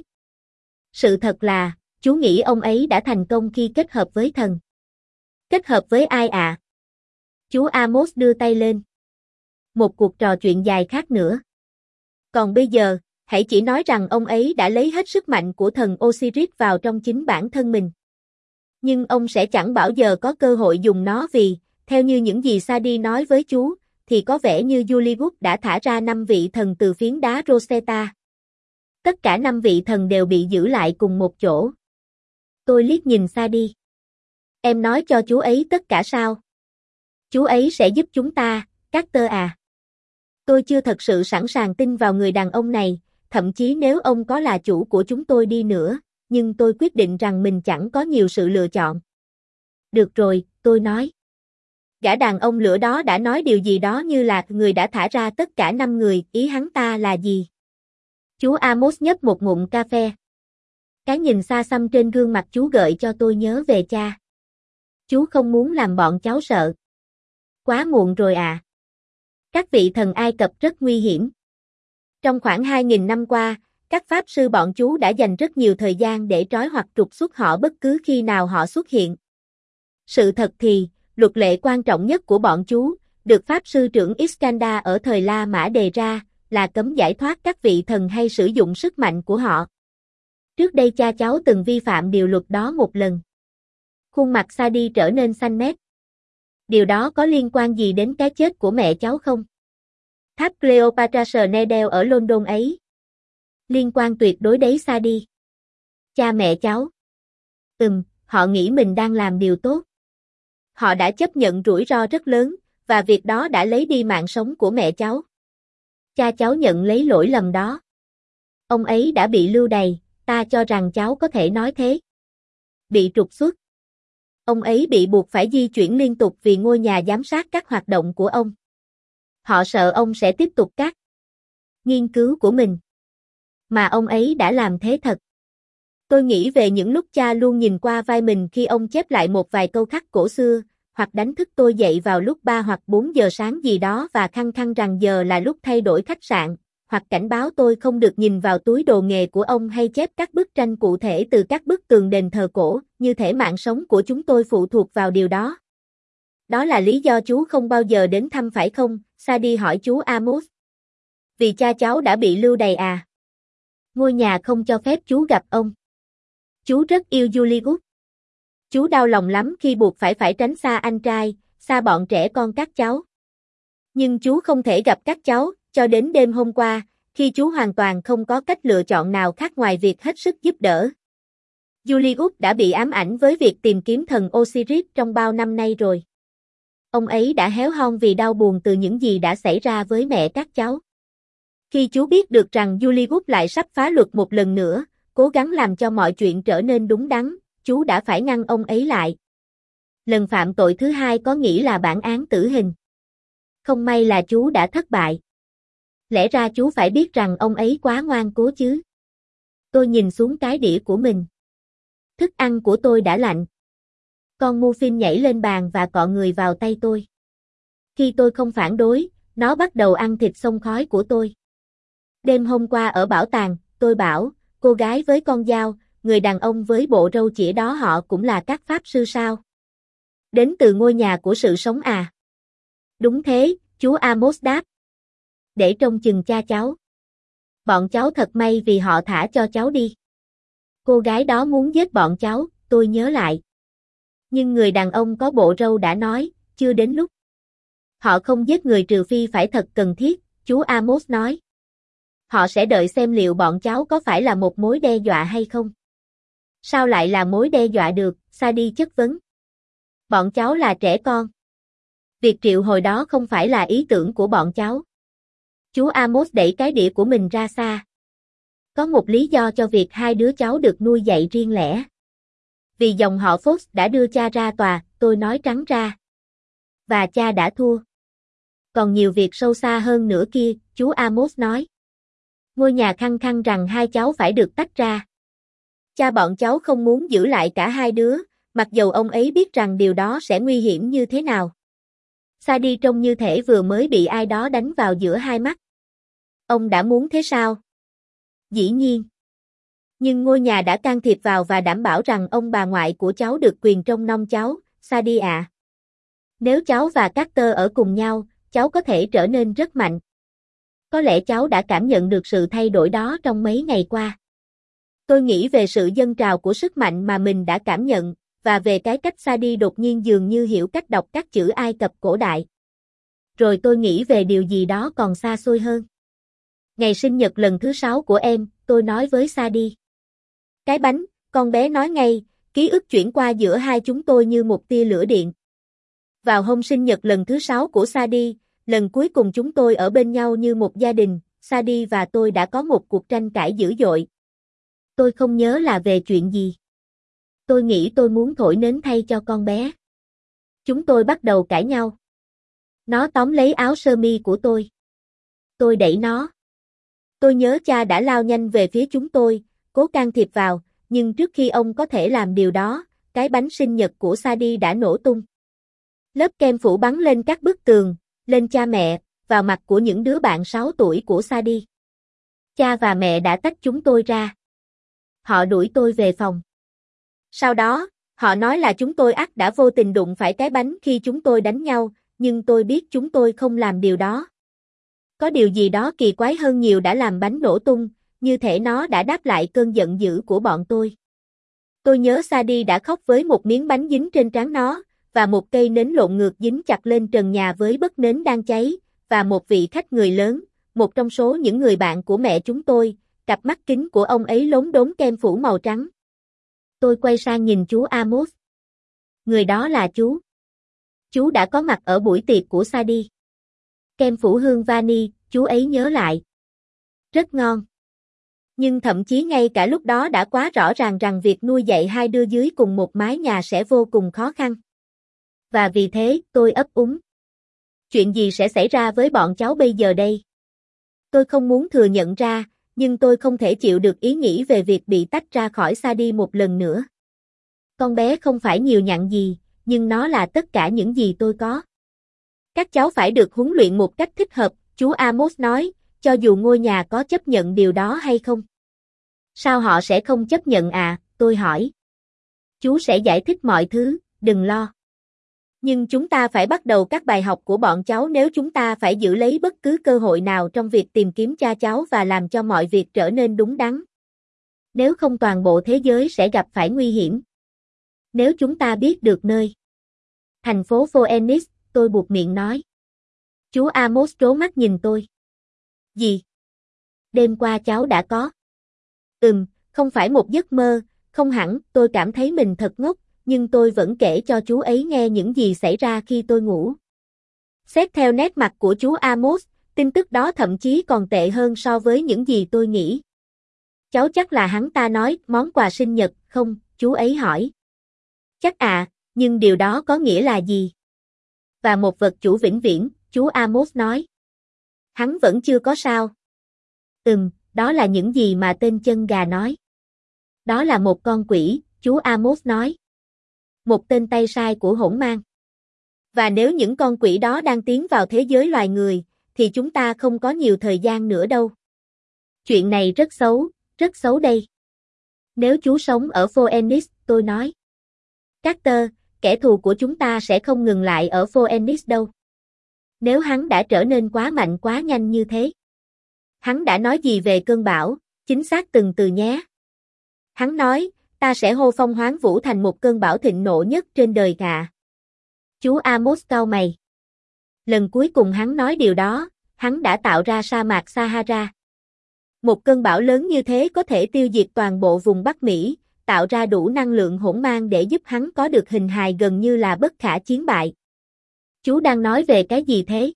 Sự thật là, chú nghĩ ông ấy đã thành công khi kết hợp với thần. Kết hợp với ai ạ? À? Chú Amos đưa tay lên. Một cuộc trò chuyện dài khác nữa. Còn bây giờ, hãy chỉ nói rằng ông ấy đã lấy hết sức mạnh của thần Osiris vào trong chính bản thân mình. Nhưng ông sẽ chẳng bao giờ có cơ hội dùng nó vì, theo như những gì Sadie nói với chú, thì có vẻ như Hollywood đã thả ra năm vị thần từ phiến đá Rosetta. Tất cả năm vị thần đều bị giữ lại cùng một chỗ. Tôi liếc nhìn Sadie. Em nói cho chú ấy tất cả sao? Chú ấy sẽ giúp chúng ta, Carter à. Tôi chưa thật sự sẵn sàng tin vào người đàn ông này, thậm chí nếu ông có là chủ của chúng tôi đi nữa, nhưng tôi quyết định rằng mình chẳng có nhiều sự lựa chọn. Được rồi, tôi nói. Gã đàn ông lửa đó đã nói điều gì đó như là người đã thả ra tất cả năm người, ý hắn ta là gì? Chú Amos nhấp một ngụm cà phê. Cái nhìn xa xăm trên gương mặt chú gợi cho tôi nhớ về cha. Chú không muốn làm bọn cháu sợ. Quá muộn rồi à. Các vị thần Ai Cập rất nguy hiểm. Trong khoảng hai nghìn năm qua, các pháp sư bọn chú đã dành rất nhiều thời gian để trói hoặc trục xuất họ bất cứ khi nào họ xuất hiện. Sự thật thì, luật lệ quan trọng nhất của bọn chú, được pháp sư trưởng Iskandar ở thời La Mã đề ra, là cấm giải thoát các vị thần hay sử dụng sức mạnh của họ. Trước đây cha cháu từng vi phạm điều luật đó một lần. Khuôn mặt Sadie trở nên xanh mét. Điều đó có liên quan gì đến cái chết của mẹ cháu không? Tháp Cleopatra Schneider ở London ấy. Liên quan tuyệt đối đấy Sadie. Cha mẹ cháu. Ừm, họ nghĩ mình đang làm điều tốt. Họ đã chấp nhận rủi ro rất lớn, và việc đó đã lấy đi mạng sống của mẹ cháu. Cha cháu nhận lấy lỗi lầm đó. Ông ấy đã bị lưu đày, ta cho rằng cháu có thể nói thế. Bị trục xuất. Ông ấy bị buộc phải di chuyển liên tục vì ngôi nhà giám sát các hoạt động của ông. Họ sợ ông sẽ tiếp tục các nghiên cứu của mình. Mà ông ấy đã làm thế thật. Tôi nghĩ về những lúc cha luôn nhìn qua vai mình khi ông chép lại một vài câu khắc cổ xưa, hoặc đánh thức tôi dậy vào lúc ba hoặc bốn giờ sáng gì đó và khăng khăng rằng giờ là lúc thay đổi khách sạn, hoặc cảnh báo tôi không được nhìn vào túi đồ nghề của ông hay chép các bức tranh cụ thể từ các bức tường đền thờ cổ, như thể mạng sống của chúng tôi phụ thuộc vào điều đó. Đó là lý do chú không bao giờ đến thăm phải không? Sadie hỏi chú Amos. Vì cha cháu đã bị lưu đày à? Ngôi nhà không cho phép chú gặp ông. Chú rất yêu Julius. Chú đau lòng lắm khi buộc phải phải tránh xa anh trai, xa bọn trẻ con các cháu. Nhưng chú không thể gặp các cháu, cho đến đêm hôm qua, khi chú hoàn toàn không có cách lựa chọn nào khác ngoài việc hết sức giúp đỡ. Julius đã bị ám ảnh với việc tìm kiếm thần Osiris trong bao năm nay rồi. Ông ấy đã héo hon vì đau buồn từ những gì đã xảy ra với mẹ các cháu. Khi chú biết được rằng Julius lại sắp phá luật một lần nữa, cố gắng làm cho mọi chuyện trở nên đúng đắn, chú đã phải ngăn ông ấy lại. Lần phạm tội thứ hai có nghĩa là bản án tử hình. Không may là chú đã thất bại. Lẽ ra chú phải biết rằng ông ấy quá ngoan cố chứ. Tôi nhìn xuống cái đĩa của mình. Thức ăn của tôi đã lạnh. Con muffin nhảy lên bàn và cọ người vào tay tôi. Khi tôi không phản đối, nó bắt đầu ăn thịt xông khói của tôi. Đêm hôm qua ở bảo tàng, tôi bảo, cô gái với con dao, người đàn ông với bộ râu chĩa đó họ cũng là các pháp sư sao? Đến từ ngôi nhà của sự sống à? Đúng thế, chú Amos đáp. Để trông chừng cha cháu. Bọn cháu thật may vì họ thả cho cháu đi. Cô gái đó muốn giết bọn cháu, tôi nhớ lại. Nhưng người đàn ông có bộ râu đã nói, chưa đến lúc. Họ không giết người trừ phi phải thật cần thiết, chú Amos nói. Họ sẽ đợi xem liệu bọn cháu có phải là một mối đe dọa hay không. Sao lại là mối đe dọa được, Sadie chất vấn. Bọn cháu là trẻ con. Việc triệu hồi đó không phải là ý tưởng của bọn cháu. Chú Amos đẩy cái đĩa của mình ra xa. Có một lý do cho việc hai đứa cháu được nuôi dạy riêng lẻ. Vì dòng họ Fox đã đưa cha ra tòa, tôi nói trắng ra. Và cha đã thua. Còn nhiều việc sâu xa hơn nữa kia, chú Amos nói. Ngôi nhà khăng khăng rằng hai cháu phải được tách ra. Cha bọn cháu không muốn giữ lại cả hai đứa, mặc dầu ông ấy biết rằng điều đó sẽ nguy hiểm như thế nào. Sadie trông như thể vừa mới bị ai đó đánh vào giữa hai mắt. Ông đã muốn thế sao? Dĩ nhiên. Nhưng ngôi nhà đã can thiệp vào và đảm bảo rằng ông bà ngoại của cháu được quyền trông nom cháu, Sadie ạ. Nếu cháu và Carter ở cùng nhau, cháu có thể trở nên rất mạnh. Có lẽ cháu đã cảm nhận được sự thay đổi đó trong mấy ngày qua. Tôi nghĩ về sự dâng trào của sức mạnh mà mình đã cảm nhận, và về cái cách Sadie đột nhiên dường như hiểu cách đọc các chữ Ai Cập cổ đại. Rồi tôi nghĩ về điều gì đó còn xa xôi hơn. Ngày sinh nhật lần thứ sáu của em, tôi nói với Sadie. Cái bánh, con bé nói ngay, ký ức chuyển qua giữa hai chúng tôi như một tia lửa điện. Vào hôm sinh nhật lần thứ sáu của Sadie, lần cuối cùng chúng tôi ở bên nhau như một gia đình, Sadie và tôi đã có một cuộc tranh cãi dữ dội. Tôi không nhớ là về chuyện gì. Tôi nghĩ tôi muốn thổi nến thay cho con bé. Chúng tôi bắt đầu cãi nhau. Nó tóm lấy áo sơ mi của tôi. Tôi đẩy nó. Tôi nhớ cha đã lao nhanh về phía chúng tôi, cố can thiệp vào, nhưng trước khi ông có thể làm điều đó, cái bánh sinh nhật của Sadie đã nổ tung. Lớp kem phủ bắn lên các bức tường, lên cha mẹ, vào mặt của những đứa bạn sáu tuổi của Sadie. Cha và mẹ đã tách chúng tôi ra. Họ đuổi tôi về phòng. Sau đó, họ nói là chúng tôi ắt đã vô tình đụng phải cái bánh khi chúng tôi đánh nhau, nhưng tôi biết chúng tôi không làm điều đó. Có điều gì đó kỳ quái hơn nhiều đã làm bánh nổ tung, như thể nó đã đáp lại cơn giận dữ của bọn tôi. Tôi nhớ Sadie đã khóc với một miếng bánh dính trên trán nó, và một cây nến lộn ngược dính chặt lên trần nhà với bấc nến đang cháy, và một vị khách người lớn, một trong số những người bạn của mẹ chúng tôi, cặp mắt kính của ông ấy lốm đốm kem phủ màu trắng. Tôi quay sang nhìn chú Amos. Người đó là chú. Chú đã có mặt ở buổi tiệc của Sadie. Kem phủ hương vani, chú ấy nhớ lại. Rất ngon. Nhưng thậm chí ngay cả lúc đó đã quá rõ ràng rằng việc nuôi dạy hai đứa dưới cùng một mái nhà sẽ vô cùng khó khăn. Và vì thế, tôi ấp úng. Chuyện gì sẽ xảy ra với bọn cháu bây giờ đây? Tôi không muốn thừa nhận ra, nhưng tôi không thể chịu được ý nghĩ về việc bị tách ra khỏi Sadie một lần nữa. Con bé không phải nhiều nhặn gì, nhưng nó là tất cả những gì tôi có. Các cháu phải được huấn luyện một cách thích hợp, chú Amos nói, cho dù ngôi nhà có chấp nhận điều đó hay không. Sao họ sẽ không chấp nhận à, tôi hỏi. Chú sẽ giải thích mọi thứ, đừng lo. Nhưng chúng ta phải bắt đầu các bài học của bọn cháu nếu chúng ta phải giữ lấy bất cứ cơ hội nào trong việc tìm kiếm cha cháu và làm cho mọi việc trở nên đúng đắn. Nếu không toàn bộ thế giới sẽ gặp phải nguy hiểm. Nếu chúng ta biết được nơi thành phố Phoenix, tôi buột miệng nói. Chú Amos trố mắt nhìn tôi. Gì? Đêm qua cháu đã có. Ừm, không phải một giấc mơ, không hẳn, tôi cảm thấy mình thật ngốc, nhưng tôi vẫn kể cho chú ấy nghe những gì xảy ra khi tôi ngủ. Xét theo nét mặt của chú Amos, tin tức đó thậm chí còn tệ hơn so với những gì tôi nghĩ. Cháu chắc là hắn ta nói món quà sinh nhật, không, chú ấy hỏi. Chắc à, nhưng điều đó có nghĩa là gì? Và một vật chủ vĩnh viễn, chú Amos nói. Hắn vẫn chưa có sao. Ừm, đó là những gì mà tên chân gà nói. Đó là một con quỷ, chú Amos nói. Một tên tay sai của hỗn mang. Và nếu những con quỷ đó đang tiến vào thế giới loài người, thì chúng ta không có nhiều thời gian nữa đâu. Chuyện này rất xấu, rất xấu đây. Nếu chú sống ở Phoenix, tôi nói. Carter, kẻ thù của chúng ta sẽ không ngừng lại ở Phoenix đâu. Nếu hắn đã trở nên quá mạnh quá nhanh như thế. Hắn đã nói gì về cơn bão, chính xác từng từ nhé. Hắn nói, ta sẽ hô phong hoán vũ thành một cơn bão thịnh nộ nhất trên đời gạ. Chú Amos cau mày. Lần cuối cùng hắn nói điều đó, hắn đã tạo ra sa mạc Sahara. Một cơn bão lớn như thế có thể tiêu diệt toàn bộ vùng Bắc Mỹ, tạo ra đủ năng lượng hỗn mang để giúp hắn có được hình hài gần như là bất khả chiến bại. Chú đang nói về cái gì thế?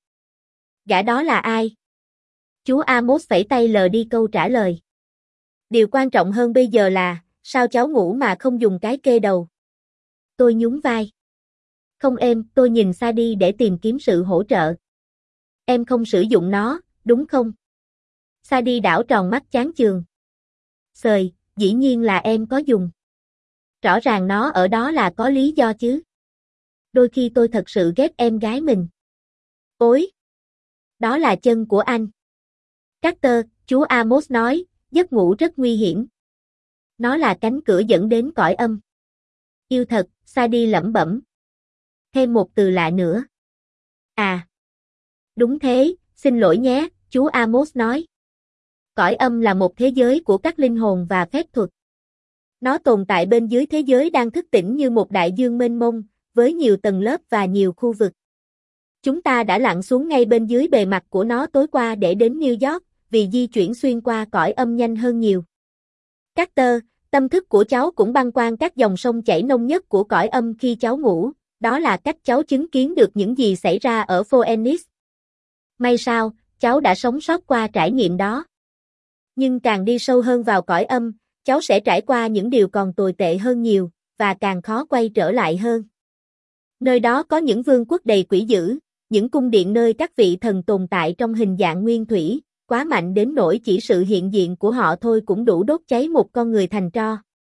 Gã đó là ai? Chú Amos phẩy tay lờ đi câu trả lời. Điều quan trọng hơn bây giờ là, sao cháu ngủ mà không dùng cái kê đầu? Tôi nhún vai. Không em, tôi nhìn Sadie để tìm kiếm sự hỗ trợ. Em không sử dụng nó, đúng không? Sadie đảo tròn mắt chán chường. Xời, dĩ nhiên là em có dùng. Rõ ràng nó ở đó là có lý do chứ. Đôi khi tôi thật sự ghét em gái mình. Ôi! Đó là chân của anh. Carter, chú Amos nói, giấc ngủ rất nguy hiểm. Nó là cánh cửa dẫn đến cõi âm. Yêu thật, Sadie lẩm bẩm. Thêm một từ lạ nữa. À. Đúng thế, xin lỗi nhé, chú Amos nói. Cõi âm là một thế giới của các linh hồn và phép thuật. Nó tồn tại bên dưới thế giới đang thức tỉnh như một đại dương mênh mông, với nhiều tầng lớp và nhiều khu vực. Chúng ta đã lặn xuống ngay bên dưới bề mặt của nó tối qua để đến New York, vì di chuyển xuyên qua cõi âm nhanh hơn nhiều. Carter, tâm thức của cháu cũng băng qua các dòng sông chảy nông nhất của cõi âm khi cháu ngủ, đó là cách cháu chứng kiến được những gì xảy ra ở Phoenix. May sao, cháu đã sống sót qua trải nghiệm đó. Nhưng càng đi sâu hơn vào cõi âm, cháu sẽ trải qua những điều còn tồi tệ hơn nhiều, và càng khó quay trở lại hơn. Nơi đó có những vương quốc đầy quỷ dữ, những cung điện nơi các vị thần tồn tại trong hình dạng nguyên thủy, quá mạnh đến nỗi chỉ sự hiện diện của họ thôi cũng đủ đốt cháy một con người thành tro.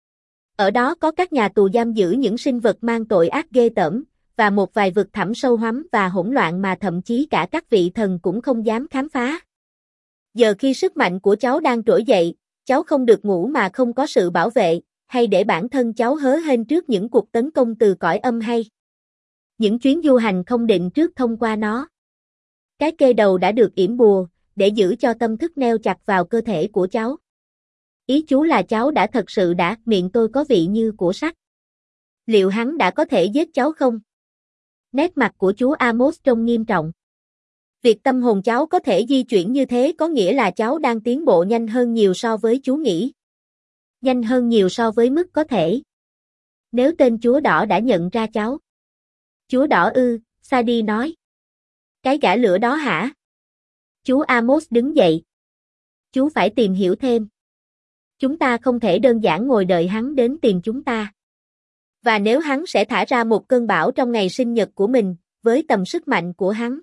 Ở đó có các nhà tù giam giữ những sinh vật mang tội ác ghê tởm, và một vài vực thẳm sâu hoắm và hỗn loạn mà thậm chí cả các vị thần cũng không dám khám phá. Giờ khi sức mạnh của cháu đang trỗi dậy, cháu không được ngủ mà không có sự bảo vệ, hay để bản thân cháu hớ hênh trước những cuộc tấn công từ cõi âm hay những chuyến du hành không định trước thông qua nó. Cái kê đầu đã được yểm bùa, để giữ cho tâm thức neo chặt vào cơ thể của cháu. Ý chú là cháu đã thật sự đã, miệng tôi có vị như của sắt. Liệu hắn đã có thể giết cháu không? Nét mặt của chú Amos trông nghiêm trọng. Việc tâm hồn cháu có thể di chuyển như thế có nghĩa là cháu đang tiến bộ nhanh hơn nhiều so với chú nghĩ. Nhanh hơn nhiều so với mức có thể. Nếu tên chúa đỏ đã nhận ra cháu. Chúa đỏ ư, Sadie nói. Cái gã lửa đó hả? Chú Amos đứng dậy. Chú phải tìm hiểu thêm. Chúng ta không thể đơn giản ngồi đợi hắn đến tìm chúng ta. Và nếu hắn sẽ thả ra một cơn bão trong ngày sinh nhật của mình, với tầm sức mạnh của hắn.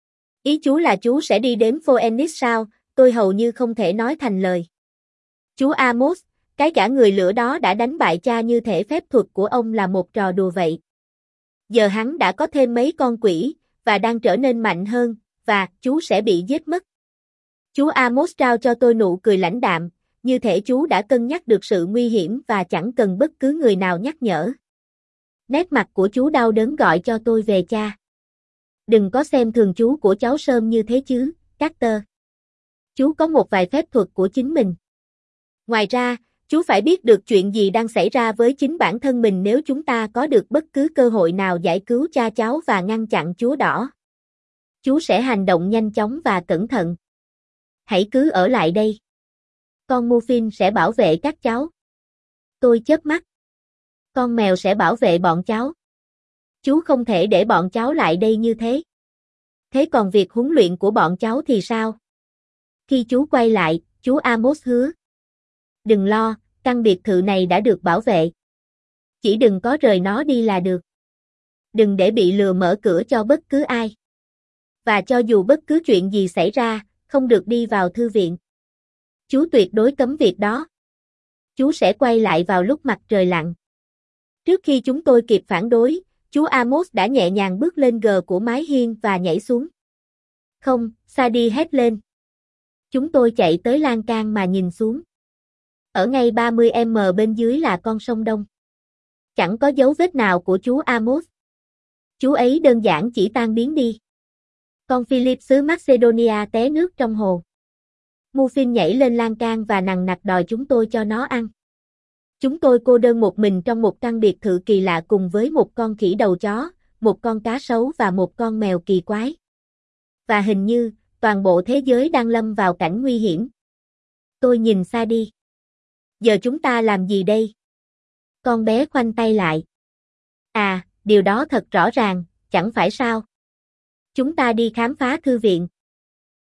Ý chú là chú sẽ đi đến Phoenix sao? Tôi hầu như không thể nói thành lời. Chú Amos, cái gã người lửa đó đã đánh bại cha như thể phép thuật của ông là một trò đùa vậy. Giờ hắn đã có thêm mấy con quỷ, và đang trở nên mạnh hơn, và chú sẽ bị giết mất. Chú Amos trao cho tôi nụ cười lãnh đạm, như thể chú đã cân nhắc được sự nguy hiểm và chẳng cần bất cứ người nào nhắc nhở. Nét mặt của chú đau đớn gọi cho tôi về cha. Đừng có xem thường chú của cháu Sơm như thế chứ, Carter. Chú có một vài phép thuật của chính mình. Ngoài ra, chú phải biết được chuyện gì đang xảy ra với chính bản thân mình nếu chúng ta có được bất cứ cơ hội nào giải cứu cha cháu và ngăn chặn chúa đỏ. Chú sẽ hành động nhanh chóng và cẩn thận. Hãy cứ ở lại đây. Con Muffin sẽ bảo vệ các cháu. Tôi chớp mắt. Con mèo sẽ bảo vệ bọn cháu. Chú không thể để bọn cháu lại đây như thế. Thế còn việc huấn luyện của bọn cháu thì sao? Khi chú quay lại, chú Amos hứa. Đừng lo, căn biệt thự này đã được bảo vệ. Chỉ đừng có rời nó đi là được. Đừng để bị lừa mở cửa cho bất cứ ai. Và cho dù bất cứ chuyện gì xảy ra, không được đi vào thư viện. Chú tuyệt đối cấm việc đó. Chú sẽ quay lại vào lúc mặt trời lặn. Trước khi chúng tôi kịp phản đối, chú Amos đã nhẹ nhàng bước lên gờ của mái hiên và nhảy xuống. Không, Sadie hét lên. Chúng tôi chạy tới lan can mà nhìn xuống. Ở ngay ba mươi mét bên dưới là con sông Đông. Chẳng có dấu vết nào của chú Amos. Chú ấy đơn giản chỉ tan biến đi. Con Philip xứ Macedonia té nước trong hồ. Muffin nhảy lên lan can và nằng nặc đòi chúng tôi cho nó ăn. Chúng tôi cô đơn một mình trong một căn biệt thự kỳ lạ cùng với một con khỉ đầu chó, một con cá sấu và một con mèo kỳ quái. Và hình như, toàn bộ thế giới đang lâm vào cảnh nguy hiểm. Tôi nhìn Sadie. Giờ chúng ta làm gì đây? Con bé khoanh tay lại. À, điều đó thật rõ ràng, chẳng phải sao? Chúng ta đi khám phá thư viện.